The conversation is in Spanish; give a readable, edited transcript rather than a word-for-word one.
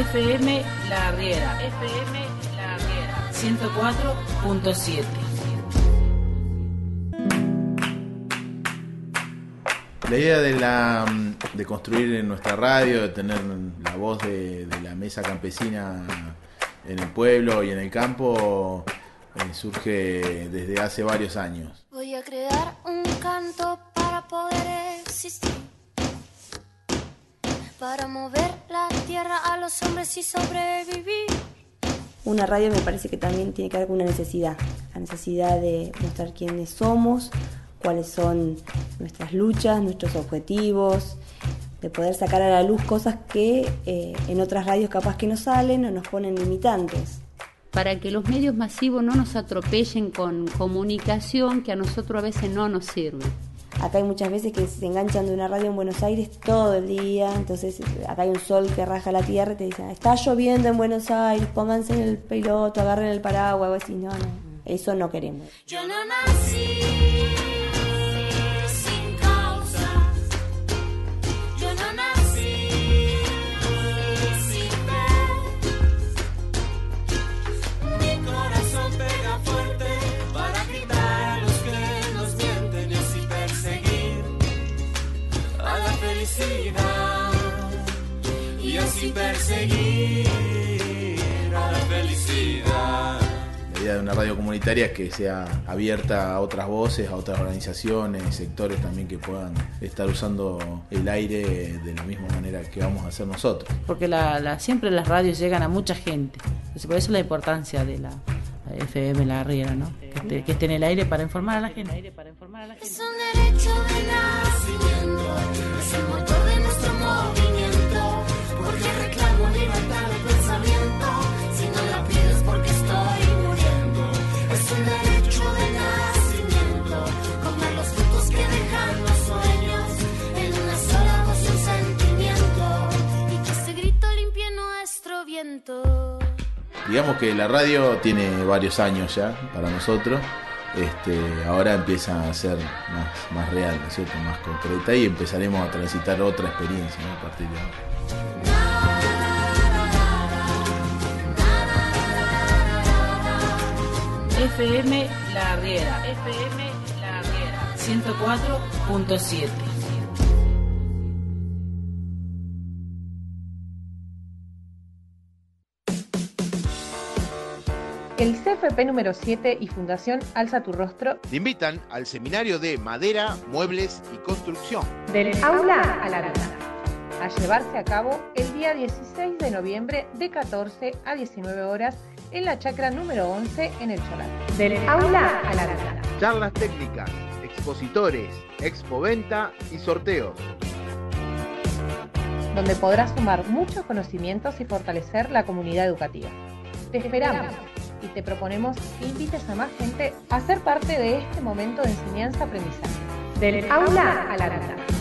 FM La Riera. FM La Riera. 104.7. La idea de construir en nuestra radio, de tener la voz de la mesa campesina en el pueblo y en el campo, surge desde hace varios años. Voy a crear un canto para poder existir, para mover la tierra a los hombres y sobrevivir. Una radio me parece que también tiene que ver con una necesidad, la necesidad de mostrar quiénes somos, cuáles son nuestras luchas, nuestros objetivos, de poder sacar a la luz cosas que en otras radios capaz que no salen o nos ponen limitantes. Para que los medios masivos no nos atropellen con comunicación que a nosotros a veces no nos sirve. Acá hay muchas veces que se enganchan de una radio en Buenos Aires todo el día, entonces acá hay un sol que raja la tierra y te dicen, está lloviendo en Buenos Aires, pónganse en el piloto, agarren el paraguas, algo así. No, eso no queremos. Yo no nací sin causa, yo no nací sin fe. Mi corazón pega fuerte para gritar a los que nos mienten y así perseguir a la felicidad, y así perseguir a la felicidad. La idea de una radio comunitaria es que sea abierta a otras voces, a otras organizaciones, sectores también que puedan estar usando el aire de la misma manera que vamos a hacer nosotros. Porque siempre las radios llegan a mucha gente. Entonces, por eso la importancia de la FM La Riera, ¿no? Que esté en el aire para informar a la gente. Es un derecho de nacimiento, es el motor de nuestro movimiento, porque reclamo libertad de pensamiento. Si no la pides porque estoy muriendo. Es un derecho de nacimiento, comer los frutos que dejan los sueños en una sola voz y un sentimiento, y que este grito limpie nuestro viento. Digamos que la radio tiene varios años ya para nosotros. Ahora empieza a ser más real, ¿no es cierto? Más concreta, y empezaremos a transitar otra experiencia, ¿no? A partir de ahora. FM La Riera. FM La Riera. 104.7. El CFP número 7 y Fundación Alza tu Rostro te invitan al seminario de madera, muebles y construcción. Del aula a la vida, a llevarse a cabo el día 16 de noviembre de 14 a 19 horas en la chacra número 11 en el Cholar. Del aula a la vida. Charlas técnicas, expositores, expoventa y sorteos, donde podrás sumar muchos conocimientos y fortalecer la comunidad educativa. Te esperamos y te proponemos que invites a más gente a ser parte de este momento de enseñanza-aprendizaje. Del aula a la vida.